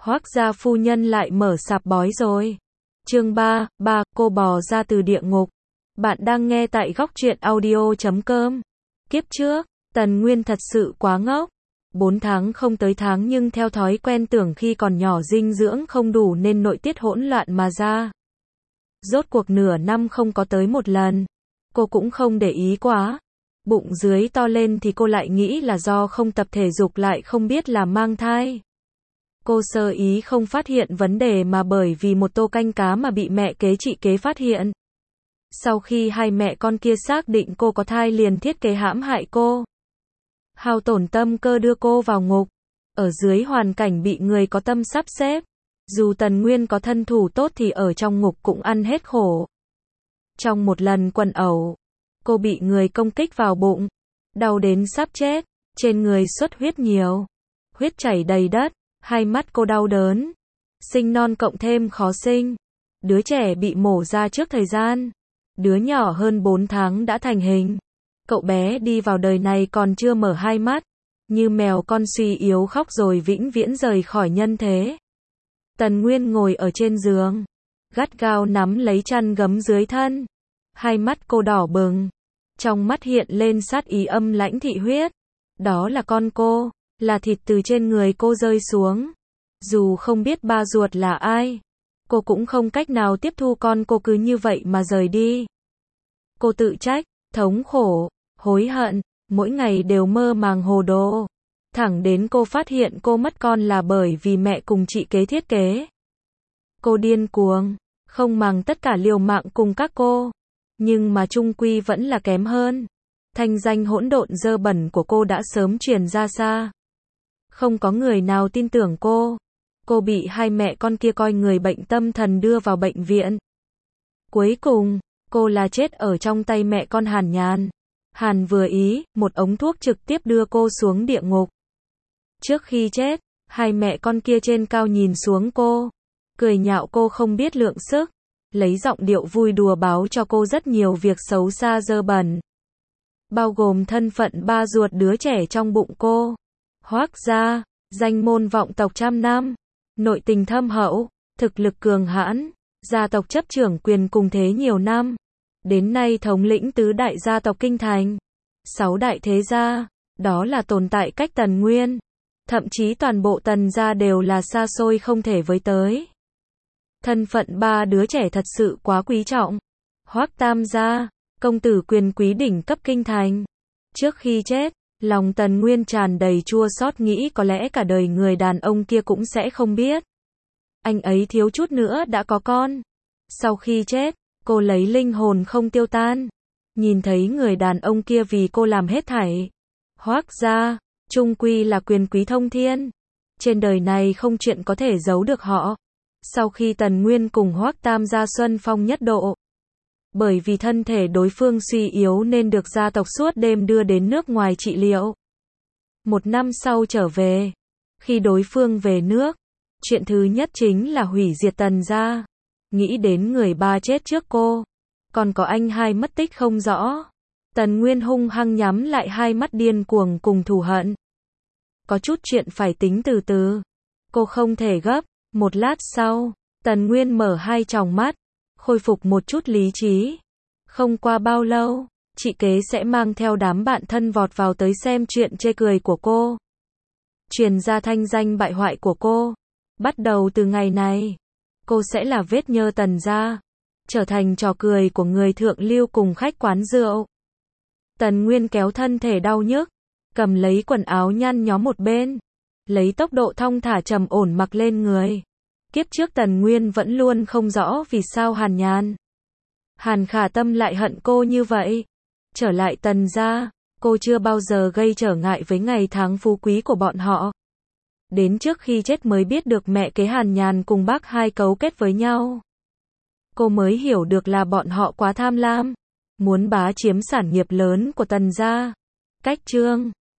Hoác gia phu nhân lại mở sạp bói rồi. Chương 3, cô bò ra từ địa ngục. Bạn đang nghe tại góc truyện audio.com. Kiếp trước, Tần Nguyên thật sự quá ngốc. 4 tháng không tới tháng nhưng theo thói quen tưởng khi còn nhỏ dinh dưỡng không đủ nên nội tiết hỗn loạn mà ra. Rốt cuộc nửa năm không có tới một lần. Cô cũng không để ý quá. Bụng dưới to lên thì cô lại nghĩ là do không tập thể dục lại không biết là mang thai. Cô sơ ý không phát hiện vấn đề mà bởi vì một tô canh cá mà bị mẹ kế chị kế phát hiện. Sau khi hai mẹ con kia xác định cô có thai liền thiết kế hãm hại cô. Hao tổn tâm cơ đưa cô vào ngục. Ở dưới hoàn cảnh bị người có tâm sắp xếp. Dù Tần Nguyên có thân thủ tốt thì ở trong ngục cũng ăn hết khổ. Trong một lần quần ẩu, cô bị người công kích vào bụng. Đau đến sắp chết. Trên người xuất huyết nhiều. Huyết chảy đầy đất. Hai mắt cô đau đớn. Sinh non cộng thêm khó sinh. Đứa trẻ bị mổ ra trước thời gian. Đứa nhỏ hơn 4 tháng đã thành hình. Cậu bé đi vào đời này còn chưa mở hai mắt. Như mèo con suy yếu khóc rồi vĩnh viễn rời khỏi nhân thế. Tần Nguyên ngồi ở trên giường. Gắt gao nắm lấy chăn gấm dưới thân. Hai mắt cô đỏ bừng. Trong mắt hiện lên sát ý âm lãnh thị huyết. Đó là con cô. Là thịt từ trên người cô rơi xuống. Dù không biết ba ruột là ai, cô cũng không cách nào tiếp thu con cô cứ như vậy mà rời đi. Cô tự trách, thống khổ, hối hận, mỗi ngày đều mơ màng hồ đồ. Thẳng đến cô phát hiện cô mất con là bởi vì mẹ cùng chị kế thiết kế. Cô điên cuồng, không màng tất cả liều mạng cùng các cô. Nhưng mà chung quy vẫn là kém hơn. Thanh danh hỗn độn dơ bẩn của cô đã sớm truyền ra xa. Không có người nào tin tưởng cô. Cô bị hai mẹ con kia coi người bệnh tâm thần đưa vào bệnh viện. Cuối cùng, cô là chết ở trong tay mẹ con Hàn Nhàn. Hàn vừa ý, một ống thuốc trực tiếp đưa cô xuống địa ngục. Trước khi chết, hai mẹ con kia trên cao nhìn xuống cô. Cười nhạo cô không biết lượng sức. Lấy giọng điệu vui đùa báo cho cô rất nhiều việc xấu xa dơ bẩn. Bao gồm thân phận ba ruột đứa trẻ trong bụng cô. Hoác gia, danh môn vọng tộc trăm năm, nội tình thâm hậu, thực lực cường hãn, gia tộc chấp trưởng quyền cùng thế nhiều năm. Đến nay thống lĩnh tứ đại gia tộc kinh thành, 6 đại thế gia, đó là tồn tại cách Tần Nguyên. Thậm chí toàn bộ Tần gia đều là xa xôi không thể với tới. Thân phận ba đứa trẻ thật sự quá quý trọng. Hoác Tam gia, công tử quyền quý đỉnh cấp kinh thành. Trước khi chết, lòng Tần Nguyên tràn đầy chua xót nghĩ có lẽ cả đời người đàn ông kia cũng sẽ không biết. Anh ấy thiếu chút nữa đã có con. Sau khi chết, cô lấy linh hồn không tiêu tan. Nhìn thấy người đàn ông kia vì cô làm hết thảy. Hoác gia, chung quy là quyền quý thông thiên. Trên đời này không chuyện có thể giấu được họ. Sau khi Tần Nguyên cùng Hoác Tam gia xuân phong nhất độ. Bởi vì thân thể đối phương suy yếu nên được gia tộc suốt đêm đưa đến nước ngoài trị liệu. 1 năm sau trở về. Khi đối phương về nước, chuyện thứ nhất chính là hủy diệt Tần gia. Nghĩ đến người ba chết trước cô. Còn có anh hai mất tích không rõ. Tần Nguyên hung hăng nhắm lại hai mắt điên cuồng cùng thù hận. Có chút chuyện phải tính từ từ. Cô không thể gấp. Một lát sau, Tần Nguyên mở hai tròng mắt. Khôi phục một chút lý trí. Không qua bao lâu, chị kế sẽ mang theo đám bạn thân vọt vào tới xem chuyện chê cười của cô. Truyền ra thanh danh bại hoại của cô. Bắt đầu từ ngày này, cô sẽ là vết nhơ Tần gia. Trở thành trò cười của người thượng lưu cùng khách quán rượu. Tần Nguyên kéo thân thể đau nhức. Cầm lấy quần áo nhăn nhó một bên. Lấy tốc độ thong thả trầm ổn mặc lên người. Kiếp trước Tần Nguyên vẫn luôn không rõ vì sao Hàn Nhàn, Hàn Khả Tâm lại hận cô như vậy. Trở lại Tần gia, cô chưa bao giờ gây trở ngại với ngày tháng phú quý của bọn họ. Đến trước khi chết mới biết được mẹ kế Hàn Nhàn cùng bác hai cấu kết với nhau. Cô mới hiểu được là bọn họ quá tham lam, muốn bá chiếm sản nghiệp lớn của Tần gia. Cách chương